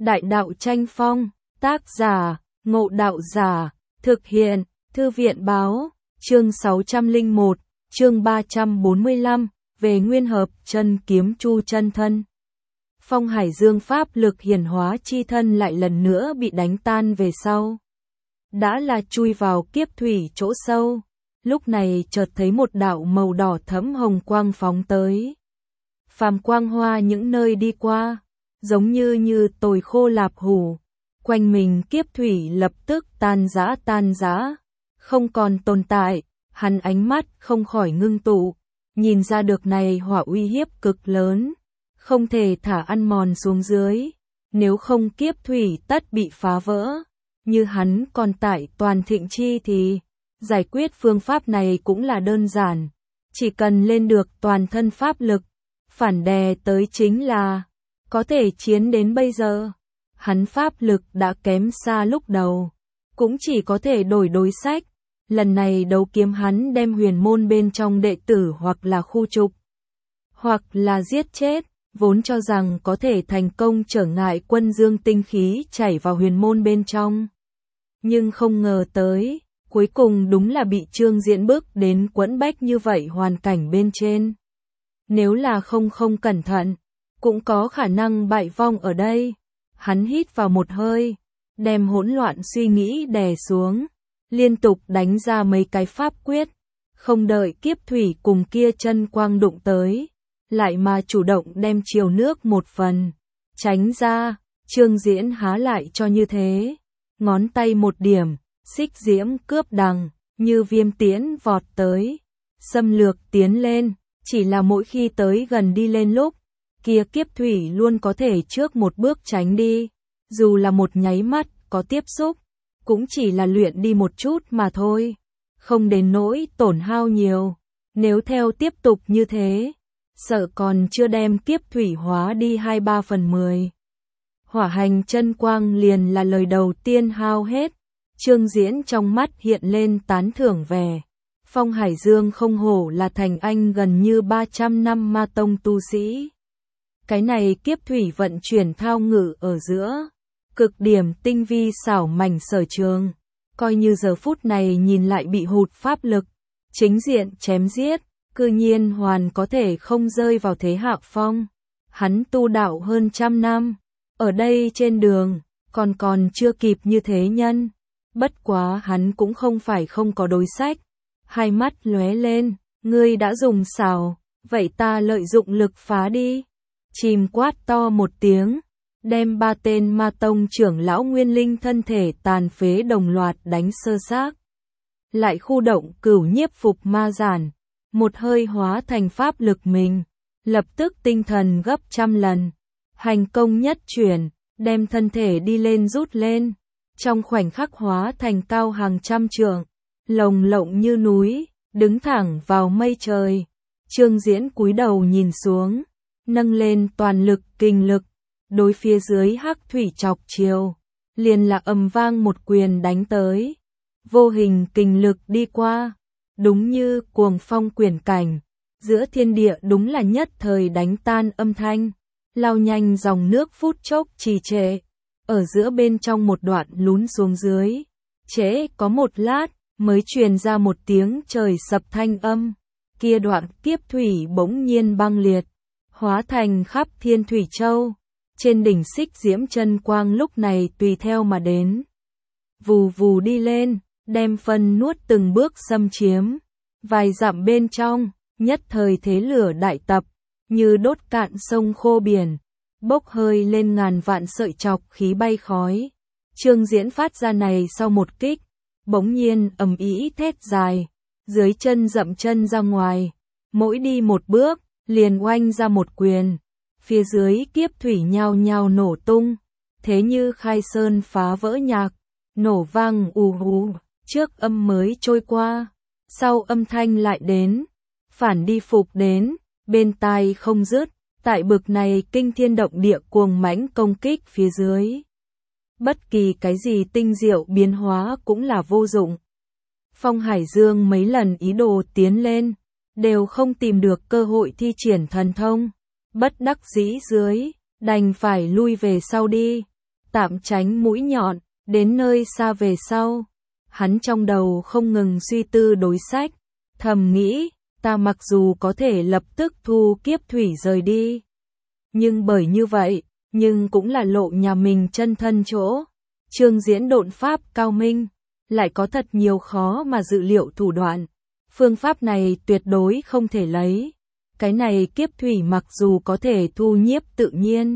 Đại đạo tranh phong, tác giả, Ngộ Đạo Giả, thực hiện, Thư viện báo, chương 601, chương 345, về nguyên hợp chân kiếm chu chân thân. Phong Hải Dương pháp lực hiển hóa chi thân lại lần nữa bị đánh tan về sau. Đã là chui vào kiếp thủy chỗ sâu, lúc này chợt thấy một đạo màu đỏ thẫm hồng quang phóng tới. Phàm quang hoa những nơi đi qua, giống như tồi khô lạp hủ, quanh mình kiếp thủy lập tức tan rã, không còn tồn tại. Hắn ánh mắt không khỏi ngưng tụ, nhìn ra được này hỏa uy hiếp cực lớn, không thể thả ăn mòn xuống dưới, nếu không kiếp thủy tất bị phá vỡ. Như hắn còn tại toàn thịnh chi thì giải quyết phương pháp này cũng là đơn giản, chỉ cần lên được toàn thân pháp lực, phản đè tới chính là có thể chiến. Đến bây giờ, hắn pháp lực đã kém xa lúc đầu, cũng chỉ có thể đổi đối sách. Lần này đấu kiếm hắn đem huyền môn bên trong đệ tử hoặc là khu trục, hoặc là giết chết, vốn cho rằng có thể thành công trở ngại quân dương tinh khí chảy vào huyền môn bên trong. Nhưng không ngờ tới, cuối cùng đúng là bị Trương Diễn bước đến quẫn bách như vậy hoàn cảnh bên trên. Nếu là không cẩn thận, cũng có khả năng bại vong ở đây. Hắn hít vào một hơi, đem hỗn loạn suy nghĩ đè xuống, liên tục đánh ra mấy cái pháp quyết, không đợi kiếp thủy cùng kia chân quang đụng tới, lại mà chủ động đem chiều nước một phần, tránh ra. Trương Diễn há lại cho như thế, ngón tay một điểm, xích diễm cướp đằng, như viêm tiễn vọt tới, xâm lược tiến lên, chỉ là mỗi khi tới gần đi lên lúc, kia kiếp thủy luôn có thể trước một bước tránh đi, dù là một nháy mắt có tiếp xúc, cũng chỉ là luyện đi một chút mà thôi, không đến nỗi tổn hao nhiều. Nếu theo tiếp tục như thế, sợ còn chưa đem kiếp thủy hóa đi 2/3/10. Hỏa hành chân quang liền là lời đầu tiên hao hết. Trương Diễn trong mắt hiện lên tán thưởng vẻ. Phong Hải Dương không hổ là thành anh gần như 300 năm ma tông tu sĩ. Cái này kiếp thủy vận chuyển thao ngự ở giữa, cực điểm tinh vi xảo mảnh sở trường, coi như giờ phút này nhìn lại bị hụt pháp lực, chính diện chém giết, cư nhiên hoàn có thể không rơi vào thế hạ phong. Hắn tu đạo hơn 100 năm, ở đây trên đường, còn chưa kịp như thế nhân. Bất quá hắn cũng không phải không có đối sách. Hai mắt lóe lên, ngươi đã dùng xảo, vậy ta lợi dụng lực phá đi. Chìm quát to một tiếng, đem 3 tên ma tông trưởng lão nguyên linh thân thể tàn phế đồng loạt đánh sơ xác. Lại khu động cửu nhiếp phục ma giản, một hơi hóa thành pháp lực mình, lập tức tinh thần gấp 100 lần. Hành công nhất chuyển, đem thân thể đi lên rút lên, trong khoảnh khắc hóa thành cao hàng trăm trượng, lồng lộng như núi, đứng thẳng vào mây trời. Trương Diễn cúi đầu nhìn xuống, nâng lên toàn lực kinh lực, đối phía dưới hắc thủy chọc chiều, liền là ầm vang một quyền đánh tới. Vô hình kinh lực đi qua, đúng như cuồng phong quyển cảnh, giữa thiên địa đúng là nhất thời đánh tan âm thanh, lao nhanh dòng nước phút chốc trì trệ, ở giữa bên trong một đoạn lún xuống dưới, trễ có một lát mới truyền ra một tiếng trời sập thanh âm. Kia đoạn kiếp thủy bỗng nhiên băng liệt, hóa thành khắp thiên thủy châu. Trên đỉnh xích diễm chân quang lúc này tùy theo mà đến, vù vù đi lên, đem phân nuốt từng bước xâm chiếm. Vài dặm bên trong, nhất thời thế lửa đại tập, như đốt cạn sông khô biển, bốc hơi lên ngàn vạn sợi chọc khí bay khói. Trương Diễn phát ra này sau một kích, bỗng nhiên ầm ĩ thét dài, dưới chân dậm chân ra ngoài, mỗi đi một bước, liền oanh ra một quyền. Phía dưới kiếp thủy nhao nhao nổ tung, thế như khai sơn phá vỡ nhạc, nổ vang ù hù, trước âm mới trôi qua, sau âm thanh lại đến, phản đi phục đến, bên tai không dứt. Tại bực này kinh thiên động địa cuồng mãnh công kích phía dưới, bất kỳ cái gì tinh diệu biến hóa cũng là vô dụng. Phong Hải Dương mấy lần ý đồ tiến lên, đều không tìm được cơ hội thi triển thần thông, bất đắc dĩ dưới, đành phải lui về sau đi. tạm tránh mũi nhọn, đến nơi xa về sau. Hắn trong đầu không ngừng suy tư đối sách, thầm nghĩ, ta mặc dù có thể lập tức thu Kiếp Thủy rời đi. Nhưng bởi như vậy, nhưng cũng là lộ nhà mình chân thân chỗ. Trương Diễn độn pháp cao minh, lại có thật nhiều khó mà dự liệu thủ đoạn. Phương pháp này tuyệt đối không thể lấy. Cái này Kiếp Thủy mặc dù có thể thu nhiếp tự nhiên,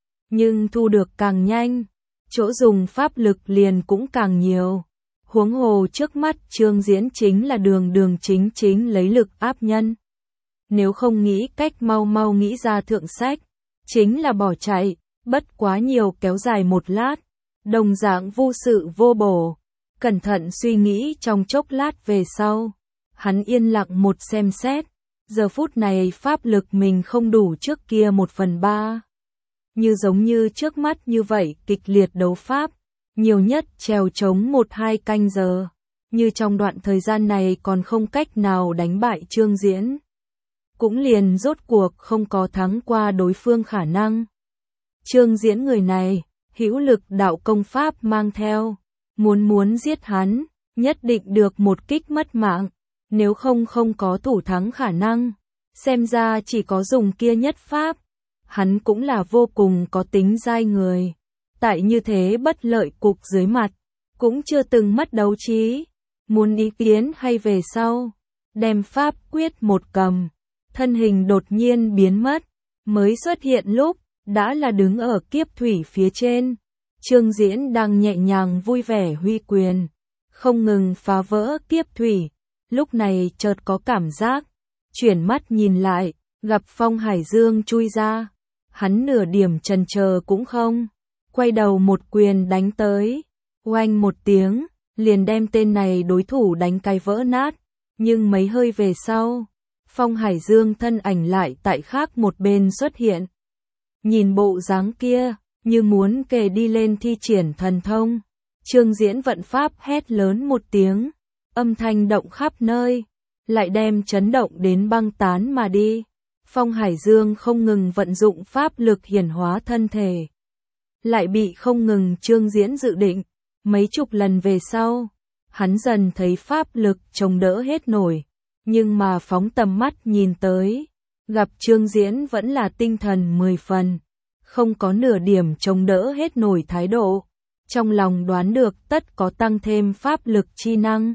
nhưng thu được càng nhanh, chỗ dùng pháp lực liền cũng càng nhiều. Huống hồ trước mắt Trương Diễn chính là đường chính chính lấy lực áp nhân. Nếu không nghĩ cách mau mau nghĩ ra thượng sách, chính là bỏ chạy, bất quá nhiều kéo dài một lát, đồng dạng vô sự vô bổ. Cẩn thận suy nghĩ trong chốc lát về sau, hắn yên lặng một xem xét, giờ phút này pháp lực mình không đủ trước kia 1/3. Như giống như trước mắt như vậy kịch liệt đấu pháp, nhiều nhất trèo chống 1-2 canh giờ, như trong đoạn thời gian này còn không cách nào đánh bại Trương Diễn. Cũng liền rốt cuộc không có thắng qua đối phương khả năng. Trương Diễn người này, hữu lực đạo công pháp mang theo, muốn giết hắn, nhất định được một kích mất mạng, nếu không có thủ thắng khả năng, xem ra chỉ có dùng kia nhất pháp. Hắn cũng là vô cùng có tính dai người, tại như thế bất lợi cục dưới mặt, cũng chưa từng mất đấu trí, muốn ý kiến hay về sau, đem pháp quyết một cầm, thân hình đột nhiên biến mất, mới xuất hiện lúc, đã là đứng ở Kiếp Thủy phía trên. Trương Diễn đang nhẹ nhàng vui vẻ huy quyền, không ngừng phá vỡ Kiếp Thủy, lúc này chợt có cảm giác, chuyển mắt nhìn lại, gặp Phong Hải Dương chui ra, hắn nửa điểm chần chờ cũng không, quay đầu một quyền đánh tới, oanh một tiếng, liền đem tên này đối thủ đánh cái vỡ nát, nhưng mấy hơi về sau, Phong Hải Dương thân ảnh lại tại khác một bên xuất hiện. Nhìn bộ dáng kia, như muốn kề đi lên thi triển thần thông, Trương Diễn vận pháp hét lớn một tiếng, âm thanh động khắp nơi, lại đem chấn động đến băng tán mà đi. Phong Hải Dương không ngừng vận dụng pháp lực hiển hóa thân thể, lại bị không ngừng Trương Diễn dự định, mấy chục lần về sau, hắn dần thấy pháp lực chống đỡ hết nổi, nhưng mà phóng tầm mắt nhìn tới, gặp Trương Diễn vẫn là tinh thần 10 phần, không có nửa điểm chống đỡ hết nổi thái độ, trong lòng đoán được tất có tăng thêm pháp lực chi năng.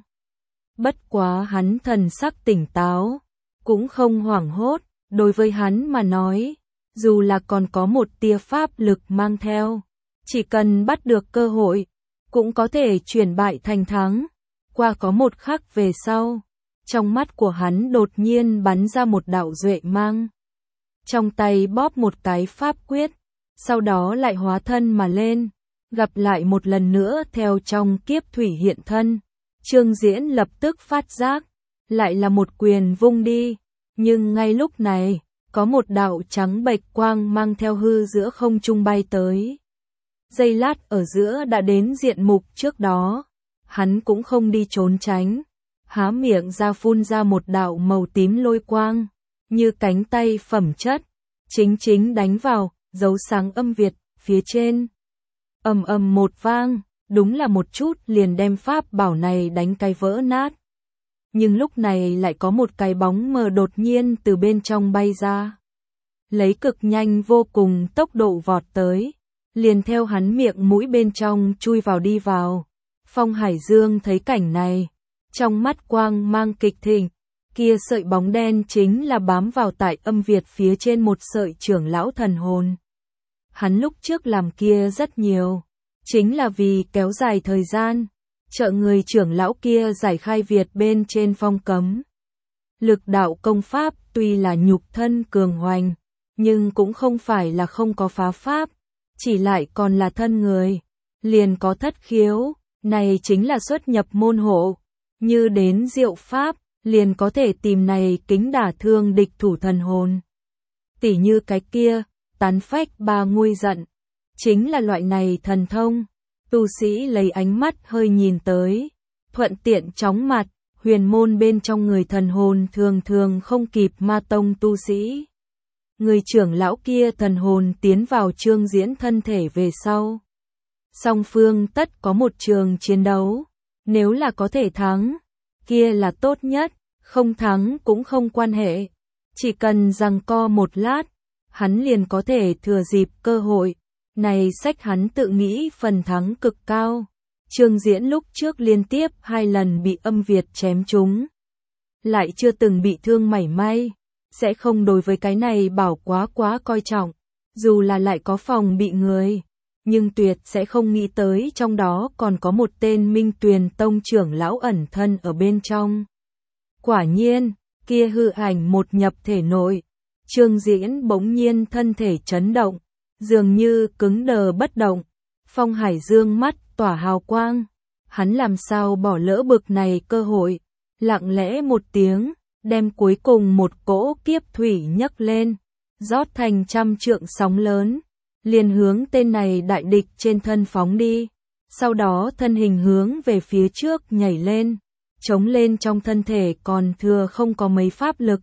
Bất quá hắn thần sắc tỉnh táo, cũng không hoảng hốt, đối với hắn mà nói, dù là còn có một tia pháp lực mang theo, chỉ cần bắt được cơ hội, cũng có thể chuyển bại thành thắng. Qua có một khắc về sau, trong mắt của hắn đột nhiên bắn ra một đạo duệ mang. Trong tay bóp một cái pháp quyết, sau đó lại hóa thân mà lên, gặp lại một lần nữa theo trong Kiếp Thủy hiện thân. Trương Diễn lập tức phát giác, lại là một quyền vung đi, nhưng ngay lúc này, có một đạo trắng bệch quang mang theo hư giữa không trung bay tới. Giây lát ở giữa đã đến diện mục trước đó, hắn cũng không đi trốn tránh, há miệng ra phun ra một đạo màu tím lôi quang, như cánh tay phẩm chất, chính đánh vào dấu sáng âm Việt phía trên. Ầm ầm một vang, đúng là một chút liền đem pháp bảo này đánh cái vỡ nát. Nhưng lúc này lại có một cái bóng mờ đột nhiên từ bên trong bay ra, lấy cực nhanh vô cùng tốc độ vọt tới, liền theo hắn miệng mũi bên trong chui vào đi vào. Phong Hải Dương thấy cảnh này, trong mắt quang mang kịch thịnh, kia sợi bóng đen chính là bám vào tại âm Việt phía trên một sợi trưởng lão thần hồn. Hắn lúc trước làm kia rất nhiều, chính là vì kéo dài thời gian, trợ người trưởng lão kia giải khai Việt bên trên phong cấm. Lực đạo công pháp tuy là nhục thân cường hoành, nhưng cũng không phải là không có phá pháp, chỉ lại còn là thân người, liền có thất khiếu, này chính là xuất nhập môn hộ, như đến diệu pháp, liền có thể tìm này kính đả thương địch thủ thần hồn. Tỉ như cái kia, tán phách ba nguôi giận, chính là loại này thần thông. Tu sĩ lấy ánh mắt hơi nhìn tới, thuận tiện chóng mặt, huyền môn bên trong người thần hồn thường không kịp ma tông tu sĩ. Người trưởng lão kia thần hồn tiến vào Trương Diễn thân thể về sau, Song phương tất có một trường chiến đấu. Nếu là có thể thắng, kia là tốt nhất, không thắng cũng không quan hệ. Chỉ cần giằng co một lát, hắn liền có thể thừa dịp cơ hội. Này sách hắn tự nghĩ phần thắng cực cao. Trương Diễn lúc trước liên tiếp 2 lần bị âm Việt chém trúng, lại chưa từng bị thương mảy may, sẽ không đối với cái này bảo quá coi trọng. Dù là lại có phòng bị người, nhưng tuyệt sẽ không nghĩ tới trong đó còn có một tên Minh Tuyền Tông trưởng lão ẩn thân ở bên trong. Quả nhiên, kia hư ảnh một nhập thể nội, Trương Diễn bỗng nhiên thân thể chấn động, dường như cứng đờ bất động. Phong Hải Dương mắt tỏa hào quang, hắn làm sao bỏ lỡ bực này cơ hội, lặng lẽ một tiếng, đem cuối cùng một cỗ kiếp thủy nhấc lên, rót thành 100 trượng sóng lớn, liền hướng tên này đại địch trên thân phóng đi, sau đó thân hình hướng về phía trước nhảy lên, chống lên trong thân thể còn thừa không có mấy pháp lực.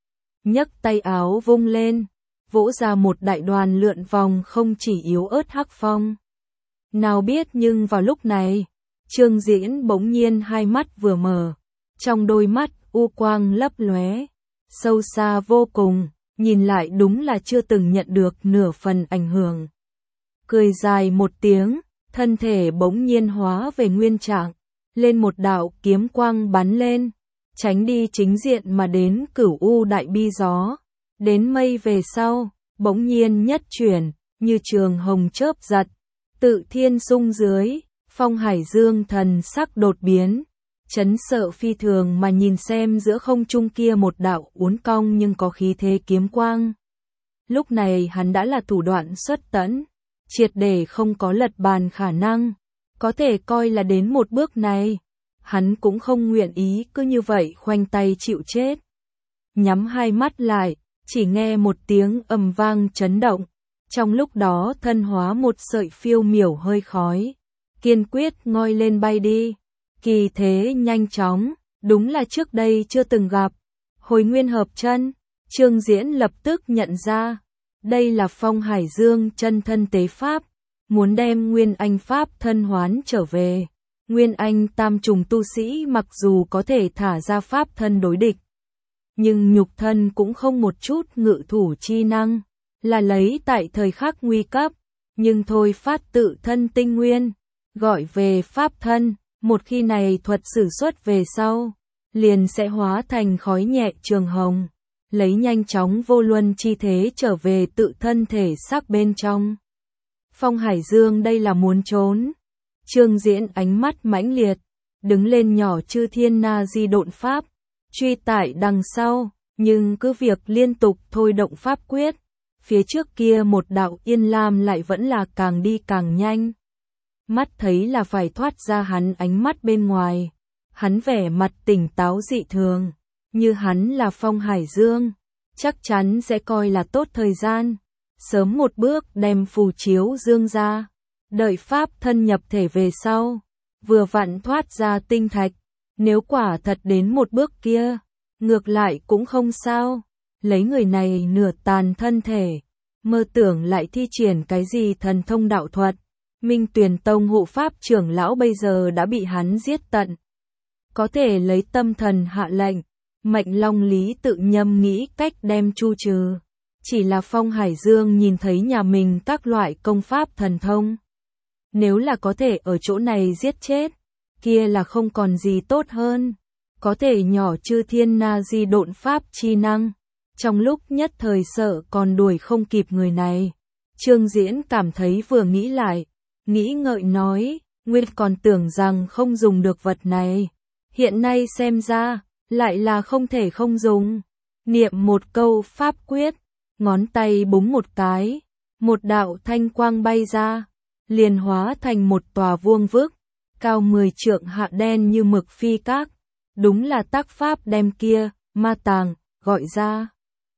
Nhấc tay áo vung lên, vỗ ra một đại đoàn lượn vòng không chỉ yếu ớt hắc phong. Nào biết nhưng vào lúc này, Trương Diễn bỗng nhiên hai mắt vừa mở, trong đôi mắt u quang lấp lóe, sâu xa vô cùng, nhìn lại đúng là chưa từng nhận được nửa phần ảnh hưởng. Cười dài một tiếng, thân thể bỗng nhiên hóa về nguyên trạng, lên một đạo kiếm quang bắn lên, tránh đi chính diện mà đến Cửu U đại bi gió, đến mây về sau, bỗng nhiên nhất chuyển, như trường hồng chớp giật, tự thiên sung dưới, Phong Hải Dương thần sắc đột biến, chấn sợ phi thường mà nhìn xem giữa không trung kia một đạo uốn cong nhưng có khí thế kiếm quang. Lúc này hắn đã là thủ đoạn xuất tẫn, triệt để không có lật bàn khả năng, có thể coi là đến một bước này, hắn cũng không nguyện ý cứ như vậy khoanh tay chịu chết. Nhắm hai mắt lại, chỉ nghe một tiếng ầm vang chấn động, trong lúc đó thân hóa một sợi phiêu miểu hơi khói, kiên quyết ngoi lên bay đi, kỳ thế nhanh chóng, đúng là trước đây chưa từng gặp. Hồi nguyên hợp chân, Trương Diễn lập tức nhận ra, đây là Phong Hải Dương chân thân tế pháp, muốn đem Nguyên Anh pháp thân hoán trở về. Nguyên Anh tam trùng tu sĩ mặc dù có thể thả ra pháp thân đối địch, nhưng nhục thân cũng không một chút ngự thủ chi năng, là lấy tại thời khắc nguy cấp, nhưng thôi phát tự thân tinh nguyên, gọi về pháp thân, một khi này thuật sử xuất về sau, liền sẽ hóa thành khói nhẹ trường hồng, lấy nhanh chóng vô luân chi thế trở về tự thân thể xác bên trong. Phong Hải Dương đây là muốn trốn. Trương Diễn ánh mắt mãnh liệt, đứng lên nhỏ chư thiên na di độn pháp, truy tải đằng sau, nhưng cứ việc liên tục thôi động pháp quyết, phía trước kia một đạo yên lam lại vẫn là càng đi càng nhanh. Mắt thấy là phải thoát ra hắn ánh mắt bên ngoài, hắn vẻ mặt tỉnh táo dị thường, như hắn là Phong Hải Dương, chắc chắn sẽ coi là tốt thời gian, sớm một bước đem phù chiếu dương ra. Đợi pháp thân nhập thể về sau, vừa vặn thoát ra tinh thạch, nếu quả thật đến một bước kia, ngược lại cũng không sao, lấy người này nửa tàn thân thể, mơ tưởng lại thi triển cái gì thần thông đạo thuật, Minh Tuyền Tông hộ pháp trưởng lão bây giờ đã bị hắn giết tận. Có thể lấy tâm thần hạ lệnh, Mệnh Long Lý tự nhâm nghĩ cách đem chu trừ, chỉ là Phong Hải Dương nhìn thấy nhà mình các loại công pháp thần thông. Nếu là có thể ở chỗ này giết chết, kia là không còn gì tốt hơn. Có thể nhỏ chư thiên na di độn pháp chi năng. Trong lúc nhất thời sợ còn đuổi không kịp người này. Trương Diễn cảm thấy vừa nghĩ lại, nghĩ ngợi nói, nguyên còn tưởng rằng không dùng được vật này. Hiện nay xem ra, lại là không thể không dùng. Niệm một câu pháp quyết, ngón tay búng một cái, một đạo thanh quang bay ra. Liền hóa thành một tòa vuông vức, cao 10 trượng hạ đen như mực phi các, đúng là tác pháp đem kia, ma tàng, gọi ra.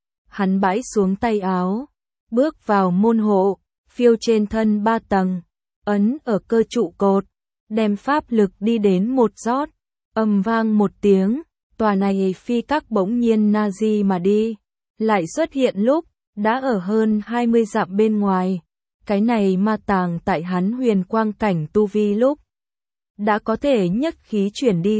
Hắn bãi xuống tay áo, bước vào môn hộ, phiêu trên thân 3 tầng, ấn ở cơ trụ cột, đem pháp lực đi đến một rót, ầm vang một tiếng, tòa này phi các bỗng nhiên na di mà đi, lại xuất hiện lúc, đã ở hơn 20 dặm bên ngoài. Cái này ma tàng tại hắn huyền quang cảnh tu vi lúc đã có thể nhất khí chuyển đi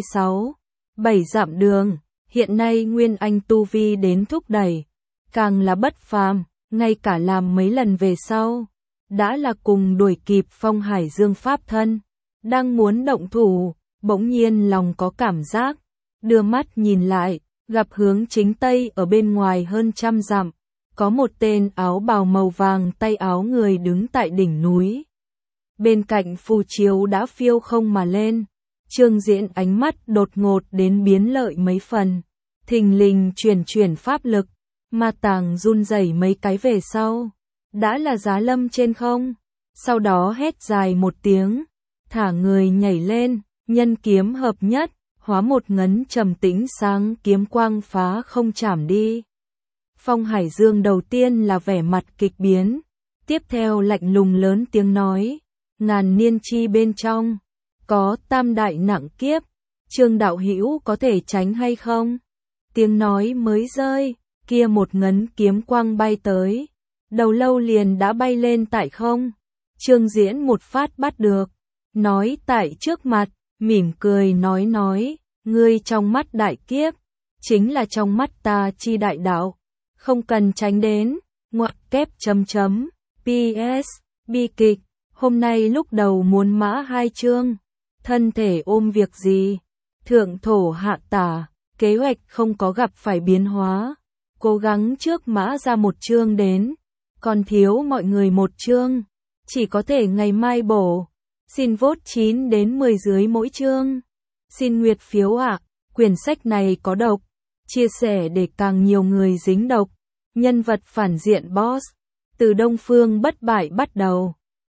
6-7 dặm đường, hiện nay nguyên anh tu vi đến thúc đẩy, càng là bất phàm, ngay cả làm mấy lần về sau, đã là cùng đuổi kịp Phong Hải Dương pháp thân, đang muốn động thủ, bỗng nhiên lòng có cảm giác, đưa mắt nhìn lại, gặp hướng chính tây ở bên ngoài hơn 100 dặm, có một tên áo bào màu vàng tay áo người đứng tại đỉnh núi. Bên cạnh phù chiếu đã phiêu không mà lên, Trương Diễn ánh mắt đột ngột đến biến lợi mấy phần, thình lình chuyển pháp lực, ma tàng run rẩy mấy cái về sau, đã là giá lâm trên không, sau đó hét dài một tiếng, thả người nhảy lên, nhân kiếm hợp nhất, hóa một ngấn trầm tĩnh sáng kiếm quang phá không chảm đi. Phong Hải Dương đầu tiên là vẻ mặt kịch biến, tiếp theo lạnh lùng lớn tiếng nói, ngàn niên chi bên trong, có tam đại nặng kiếp, Trương đạo hữu có thể tránh hay không? Tiếng nói mới rơi, kia một ngấn kiếm quang bay tới, đầu lâu liền đã bay lên tại không, Trương Diễn một phát bắt được, nói tại trước mặt, mỉm cười nói, ngươi trong mắt đại kiếp, chính là trong mắt ta chi đại đạo, không cần tránh đến, ngoặc kép chấm, PS, bi kịch, hôm nay lúc đầu muốn mã 2 chương, thân thể ôm việc gì, thượng thổ hạ tả, kế hoạch không có gặp phải biến hóa, cố gắng trước mã ra một chương đến, còn thiếu mọi người một chương, chỉ có thể ngày mai bổ, xin vote 9 đến 10 dưới mỗi chương, xin nguyệt phiếu ạ, quyển sách này có độc, chia sẻ để càng nhiều người dính độc, nhân vật phản diện boss, từ Đông Phương bất bại bắt đầu.